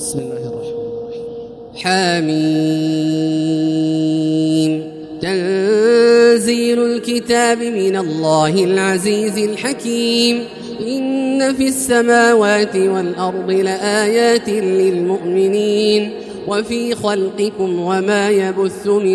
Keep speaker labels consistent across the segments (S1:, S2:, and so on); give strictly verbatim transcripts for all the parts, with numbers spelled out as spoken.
S1: بسم الله الرحمن الرحيم. حميم. تنزيل الكتاب من الله العزيز الحكيم. إن في السماوات والأرض لآيات للمؤمنين وفي خلقكم وما يبث من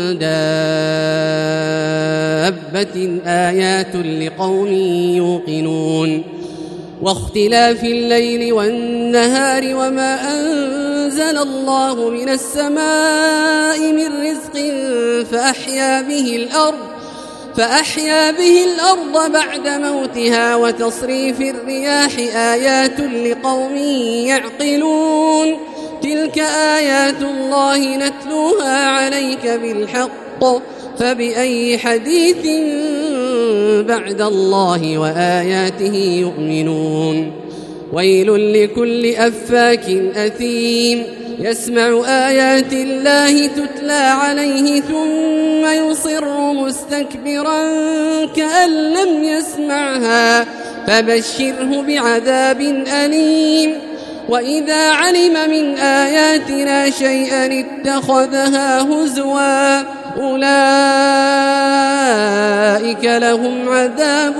S1: دابة آيات لقوم يوقنون واختلاف الليل والنهار وما أنزل الله من السماء من رزق فأحيا به الأرض فأحيا به الأرض بعد موتها وتصريف الرياح آيات لقوم يعقلون تلك آيات الله نتلوها عليك بالحق فبأي حديث بعد الله وآياته يؤمنون ويل لكل أفاك أثيم يسمع آيات الله تتلى عليه ثم يصر مستكبرا كأن لم يسمعها فبشره بعذاب أليم وإذا علم من آياتنا شيئا اتخذها هزوا أولئك لهم عذاب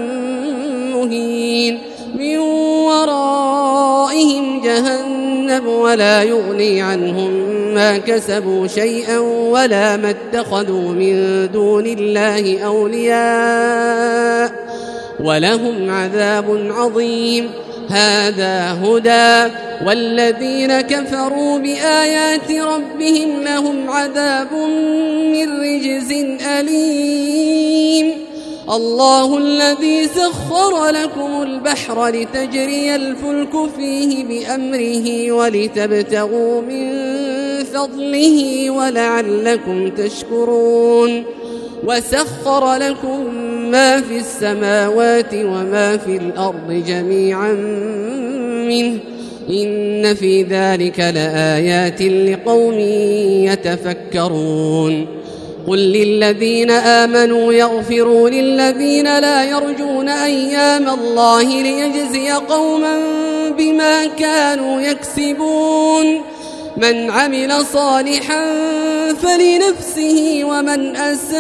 S1: مهين من ورائهم جهنم ولا يغني عنهم ما كسبوا شيئا ولا ما اتخذوا من دون الله أولياء ولهم عذاب عظيم هذا هدى والذين كفروا بآيات ربهم لهم عذاب من رجز أليم الله الذي سخر لكم البحر لتجري الفلك فيه بأمره ولتبتغوا من فضله ولعلكم تشكرون وسخر لكم ما في السماوات وما في الأرض جميعا منه إن في ذلك لآيات لقوم يتفكرون قل للذين آمنوا يغفروا للذين لا يرجون أيام الله ليجزي قوما بما كانوا يكسبون من عمل صالحا فلنفسه ومن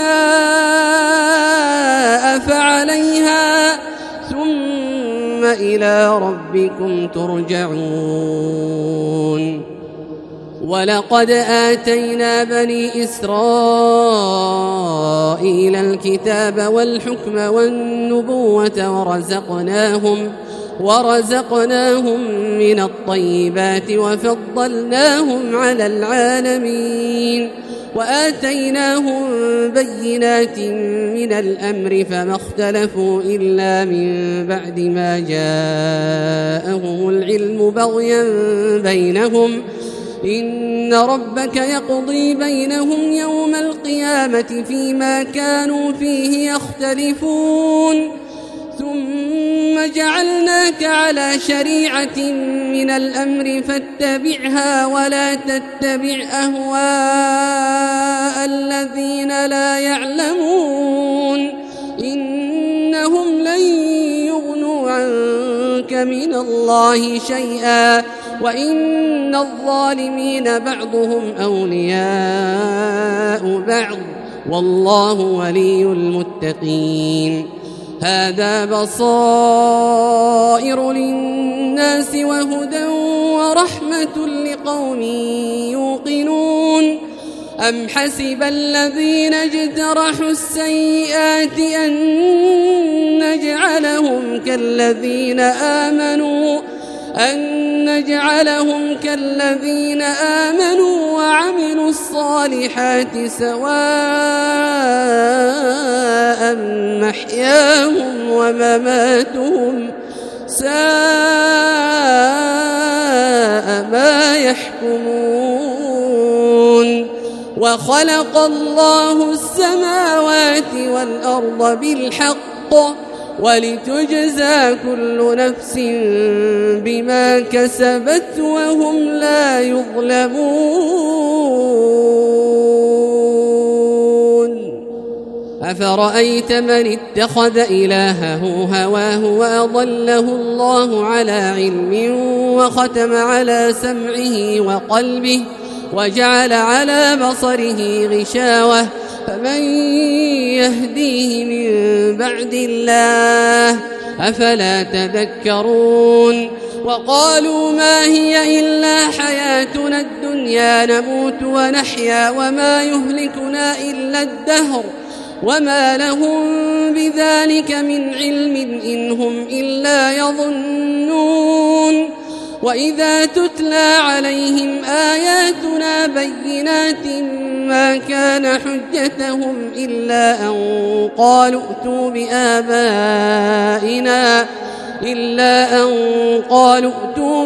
S1: أساء فعليها ثم إلى ربكم ترجعون ولقد آتينا بني إسرائيل الكتاب والحكم والنبوة ورزقناهم ورزقناهم من الطيبات وفضلناهم على العالمين وآتيناهم بينات من الأمر فما اختلفوا إلا من بعد ما جاءهم العلم بغيا بينهم إن ربك يقضي بينهم يوم القيامة فيما كانوا فيه يختلفون ثم جعلناك على شريعة من الأمر فاتبعها ولا تتبع أهواء الذين لا يعلمون إنهم لن يغنوا عنك من الله شيئا وإن الظالمين بعضهم أولياء بعض والله ولي المتقين هذا بصائر للناس وهدى ورحمة لقوم يوقنون أم حسب الذين اجترحوا السيئات أن نجعلهم كالذين آمنوا أن نجعلهم كالذين آمنوا وعملوا الصالحات سواء محياهم ومماتهم ساء ما يحكمون وخلق الله السماوات والأرض بالحق ولتجزى كل نفس بما كسبت وهم لا يظلمون أفرأيت من اتخذ إلهه هواه وأضله الله على علم وختم على سمعه وقلبه وجعل على بصره غشاوة فمن يهديه من بعد الله أفلا تذكرون وقالوا ما هي إلا حياتنا الدنيا نموت ونحيا وما يهلكنا إلا الدهر وما لهم بذلك من علم إن هم إلا يظنون وإذا تتلى عليهم آياتنا بينات ما كان حجتهم إلا أن قالوا ائتوا بآبائنا إلا أن قالوا ائتوا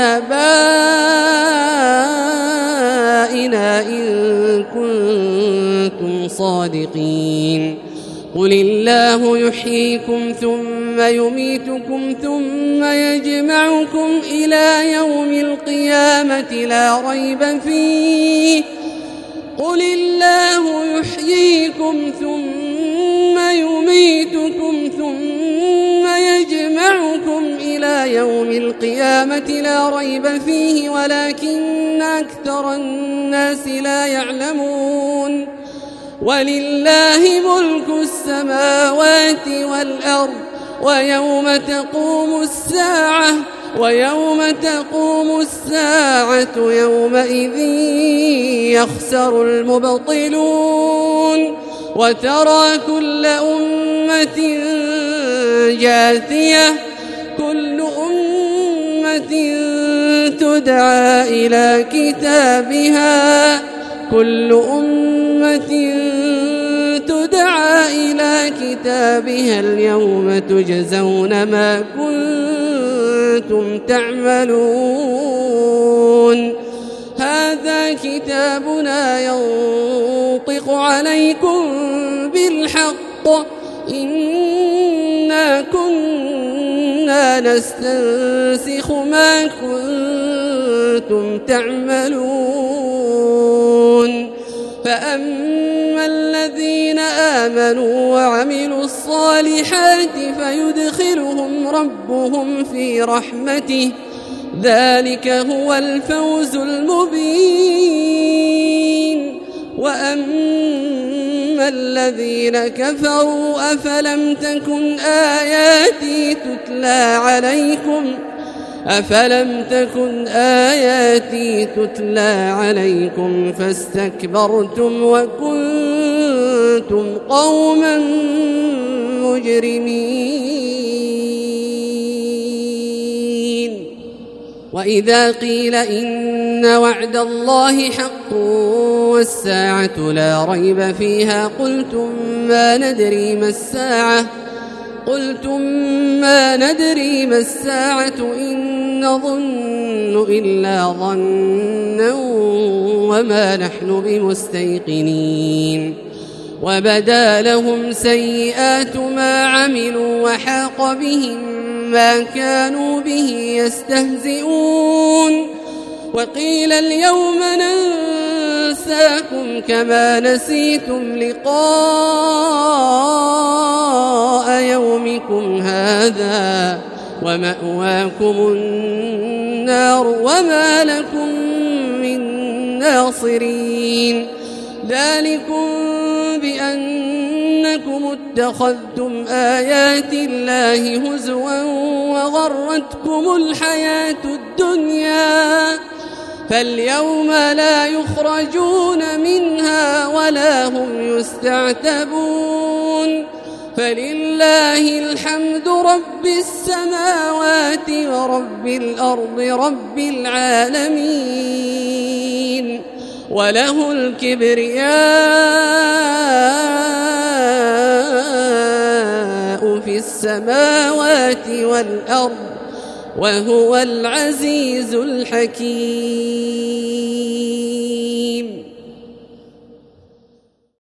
S1: بآبائنا إن كنتم صادقين قل الله يحييكم ثم يميتكم ثم يجمعكم إلى يوم القيامة لا ريب فيه قل الله يحييكم ثم يميتكم ثم يجمعكم إلى يوم القيامة لا ريب فيه ولكن أكثر الناس لا يعلمون ولله ملك السماوات والأرض ويوم تقوم الساعة ويوم تقوم الساعة يومئذ يخسر المبطلون وترى كل أمة جاثية كل أمة تدعى إلى كتابها كل أمة تدعى إلى كتابها اليوم تجزون ما كنتم تعملون هذا كتابنا ينطق عليكم بالحق إنا كنا نستنسخ ما كنتم تعملون فأما الذين آمنوا وعملوا الصالحات فيدخلهم ربهم في رحمته ذلك هو الفوز المبين وأما الذين كفروا أفلم تكن آياتي تتلى عليكم أفلم تكن آياتي تتلى عليكم فاستكبرتم وكنتم قوما مجرمين وإذا قيل إن وعد الله حق والساعة لا ريب فيها قلتم ما ندري ما الساعة قلتم ما ندري ما الساعة إن نظن إلا ظنا وما نحن بمستيقنين وبدا لهم سيئات ما عملوا وحاق بهم ما كانوا به يستهزئون وقيل اليوم ننساكم كما نسيتم لقاء يومكم هذا ومأواكم النار وما لكم من ناصرين ذلكم بأنكم اتخذتم آيات الله هزوا وغرتكم الحياة الدنيا فاليوم لا يخرجون منها ولا هم يستعتبون فلله الحمد رب السماوات ورب الأرض رب العالمين وله الكبرياء في السماوات والأرض وهو العزيز الحكيم.